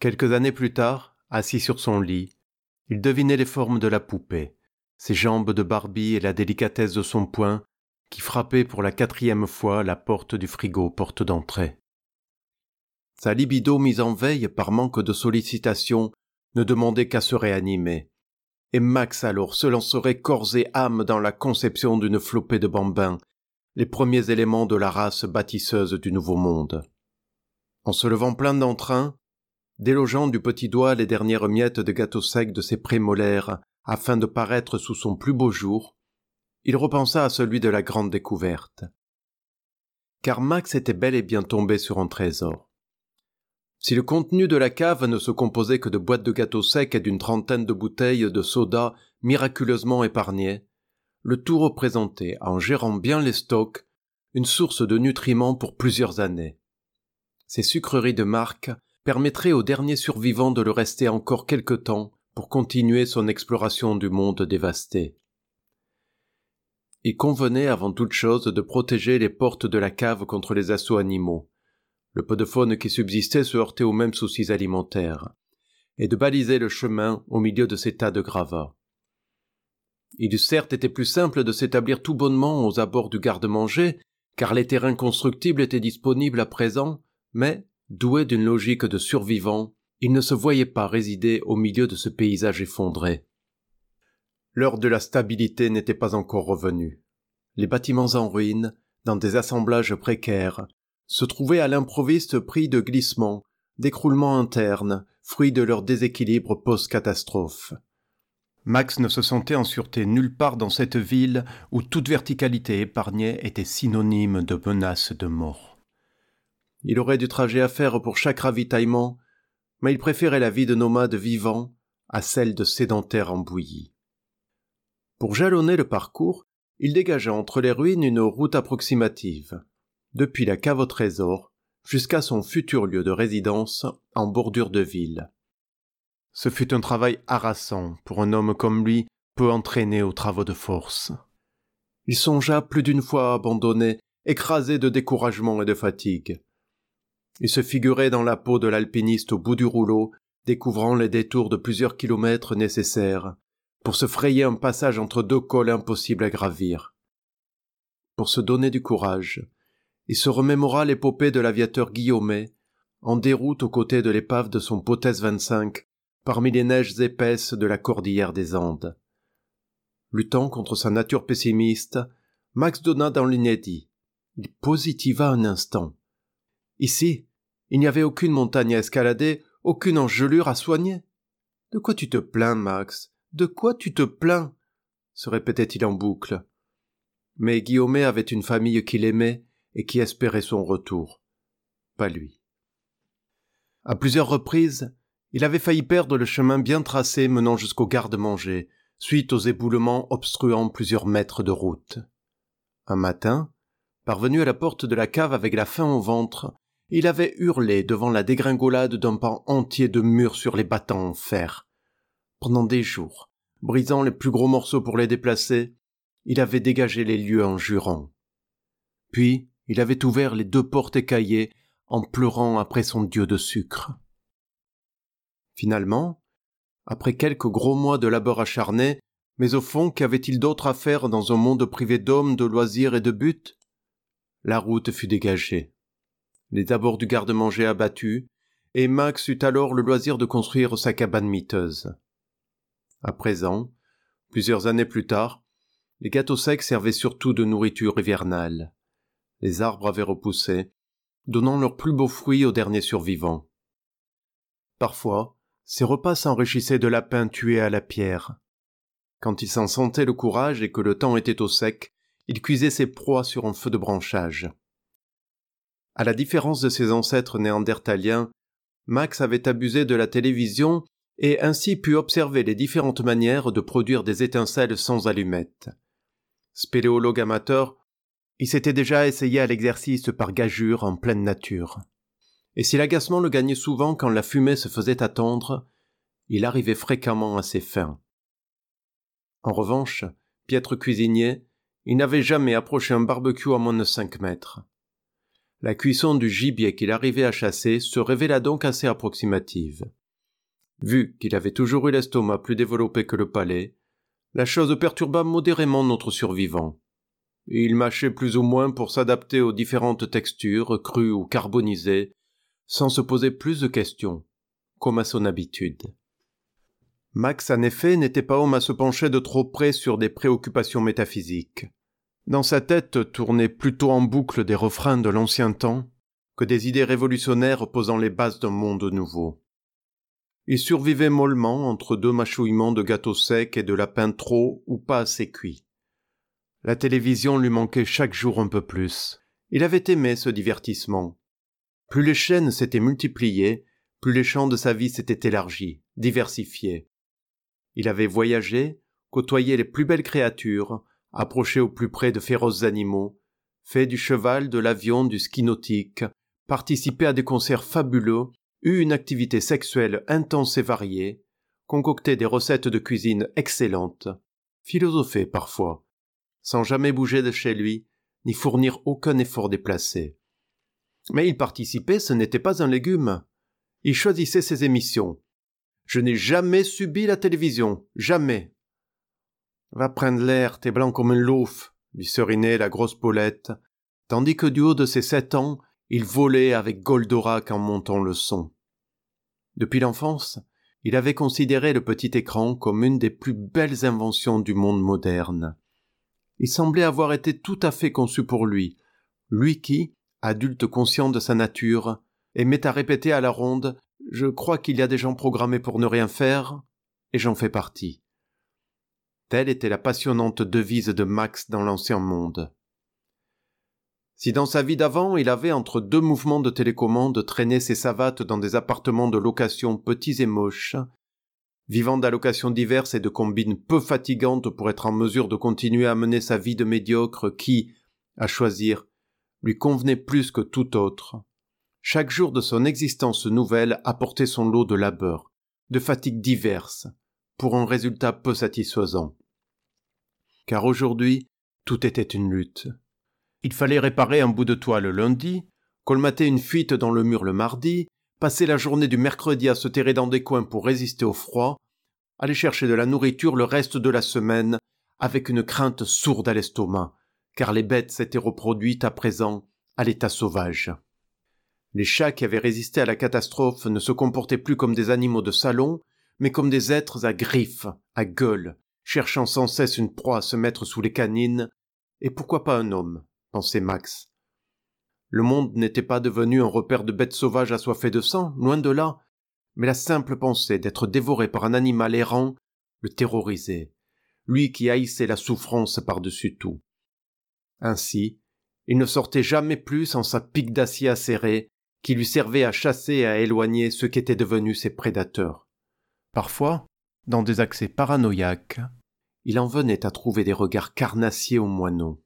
Quelques années plus tard, assis sur son lit, il devinait les formes de la poupée, ses jambes de Barbie et la délicatesse de son poing qui frappait pour la 4e fois la porte du frigo porte d'entrée. Sa libido mise en veille par manque de sollicitation ne demandait qu'à se réanimer, et Max alors se lancerait corps et âme dans la conception d'une flopée de bambins, les premiers éléments de la race bâtisseuse du Nouveau Monde. En se levant plein d'entrain, délogeant du petit doigt les dernières miettes de gâteau sec de ses prémolaires afin de paraître sous son plus beau jour, il repensa à celui de la grande découverte. Car Max était bel et bien tombé sur un trésor. Si le contenu de la cave ne se composait que de boîtes de gâteaux secs et d'une 30aine de bouteilles de soda miraculeusement épargnées, le tout représentait, en gérant bien les stocks, une source de nutriments pour plusieurs années. Ces sucreries de marque permettraient au dernier survivant de le rester encore quelque temps pour continuer son exploration du monde dévasté. Il convenait avant toute chose de protéger les portes de la cave contre les assauts animaux. Le peu de faune qui subsistait se heurtait aux mêmes soucis alimentaires, et de baliser le chemin au milieu de ces tas de gravats. Il eût certes été plus simple de s'établir tout bonnement aux abords du garde-manger, car les terrains constructibles étaient disponibles à présent, mais, doué d'une logique de survivant, il ne se voyait pas résider au milieu de ce paysage effondré. L'heure de la stabilité n'était pas encore revenue. Les bâtiments en ruine, dans des assemblages précaires, se trouvaient à l'improviste pris de glissements, d'écroulements internes, fruits de leur déséquilibre post-catastrophe. Max ne se sentait en sûreté nulle part dans cette ville où toute verticalité épargnée était synonyme de menace de mort. Il aurait du trajet à faire pour chaque ravitaillement, mais il préférait la vie de nomade vivant à celle de sédentaire embouilli. Pour jalonner le parcours, il dégagea entre les ruines une route approximative, depuis la cave au trésor jusqu'à son futur lieu de résidence en bordure de ville. Ce fut un travail harassant pour un homme comme lui, peu entraîné aux travaux de force. Il songea plus d'une fois à abandonner, écrasé de découragement et de fatigue. Il se figurait dans la peau de l'alpiniste au bout du rouleau, découvrant les détours de plusieurs kilomètres nécessaires pour se frayer un passage entre deux cols impossibles à gravir. Pour se donner du courage, il se remémora l'épopée de l'aviateur Guillaumet, en déroute aux côtés de l'épave de son Potez 25, parmi les neiges épaisses de la cordillère des Andes. Luttant contre sa nature pessimiste, Max donna dans l'inédit. Il positiva un instant. Ici, il n'y avait aucune montagne à escalader, aucune engelure à soigner. « De quoi tu te plains, Max ? De quoi tu te plains ?» se répétait-il en boucle. Mais Guillaumet avait une famille qu'il aimait et qui espérait son retour. Pas lui. À plusieurs reprises, il avait failli perdre le chemin bien tracé menant jusqu'au garde-manger, suite aux éboulements obstruant plusieurs mètres de route. Un matin, parvenu à la porte de la cave avec la faim au ventre, il avait hurlé devant la dégringolade d'un pan entier de mur sur les battants en fer. Pendant des jours, brisant les plus gros morceaux pour les déplacer, il avait dégagé les lieux en jurant. Puis, il avait ouvert les 2 portes écaillées en pleurant après son dieu de sucre. Finalement, après quelques gros mois de labeur acharné, mais au fond, qu'avait-il d'autre à faire dans un monde privé d'hommes, de loisirs et de buts ? La route fut dégagée. Les abords du garde-manger abattus, et Max eut alors le loisir de construire sa cabane miteuse. À présent, plusieurs années plus tard, les gâteaux secs servaient surtout de nourriture hivernale. Les arbres avaient repoussé, donnant leurs plus beaux fruits aux derniers survivants. Parfois, ces repas s'enrichissaient de lapins tués à la pierre. Quand il s'en sentait le courage et que le temps était au sec, il cuisait ses proies sur un feu de branchage. À la différence de ses ancêtres néandertaliens, Max avait abusé de la télévision et ainsi pu observer les différentes manières de produire des étincelles sans allumettes. Spéléologue amateur, il s'était déjà essayé à l'exercice par gageure en pleine nature. Et si l'agacement le gagnait souvent quand la fumée se faisait attendre, il arrivait fréquemment à ses fins. En revanche, piètre cuisinier, il n'avait jamais approché un barbecue à moins de 5 mètres. La cuisson du gibier qu'il arrivait à chasser se révéla donc assez approximative. Vu qu'il avait toujours eu l'estomac plus développé que le palais, la chose perturba modérément notre survivant. Il mâchait plus ou moins pour s'adapter aux différentes textures, crues ou carbonisées, sans se poser plus de questions, comme à son habitude. Max, en effet, n'était pas homme à se pencher de trop près sur des préoccupations métaphysiques. Dans sa tête tournaient plutôt en boucle des refrains de l'ancien temps que des idées révolutionnaires posant les bases d'un monde nouveau. Il survivait mollement entre deux mâchouillements de gâteaux secs et de lapins trop ou pas assez cuits. La télévision lui manquait chaque jour un peu plus. Il avait aimé ce divertissement. Plus les chaînes s'étaient multipliées, plus les champs de sa vie s'étaient élargis, diversifiés. Il avait voyagé, côtoyé les plus belles créatures, approché au plus près de féroces animaux, fait du cheval, de l'avion, du ski nautique, participé à des concerts fabuleux, eu une activité sexuelle intense et variée, concocté des recettes de cuisine excellentes, philosophé parfois, sans jamais bouger de chez lui, ni fournir aucun effort déplacé. Mais il participait, ce n'était pas un légume. Il choisissait ses émissions. Je n'ai jamais subi la télévision, jamais. Va prendre l'air, t'es blanc comme un loaf, lui serinait la grosse Paulette, tandis que du haut de ses 7 ans, il volait avec Goldorak en montant le son. Depuis l'enfance, il avait considéré le petit écran comme une des plus belles inventions du monde moderne. Il semblait avoir été tout à fait conçu pour lui, lui qui, adulte conscient de sa nature, aimait à répéter à la ronde « Je crois qu'il y a des gens programmés pour ne rien faire, et j'en fais partie ». Telle était la passionnante devise de Max dans l'ancien monde. Si dans sa vie d'avant, il avait, entre 2 mouvements de télécommande, traîné ses savates dans des appartements de location petits et moches, vivant d'allocations diverses et de combines peu fatigantes pour être en mesure de continuer à mener sa vie de médiocre qui, à choisir, lui convenait plus que tout autre, chaque jour de son existence nouvelle apportait son lot de labeur, de fatigues diverses, pour un résultat peu satisfaisant. Car aujourd'hui, tout était une lutte. Il fallait réparer un bout de toit le lundi, colmater une fuite dans le mur le mardi, passer la journée du mercredi à se terrer dans des coins pour résister au froid, aller chercher de la nourriture le reste de la semaine, avec une crainte sourde à l'estomac, car les bêtes s'étaient reproduites à présent à l'état sauvage. Les chats qui avaient résisté à la catastrophe ne se comportaient plus comme des animaux de salon, mais comme des êtres à griffes, à gueule, cherchant sans cesse une proie à se mettre sous les canines, et pourquoi pas un homme, pensait Max. Le monde n'était pas devenu un repère de bêtes sauvages assoiffées de sang, loin de là, mais la simple pensée d'être dévoré par un animal errant le terrorisait, lui qui haïssait la souffrance par-dessus tout. Ainsi, il ne sortait jamais plus sans sa pique d'acier acérée, qui lui servait à chasser et à éloigner ceux qui étaient devenus ses prédateurs. Parfois, dans des accès paranoïaques, il en venait à trouver des regards carnassiers aux moineaux.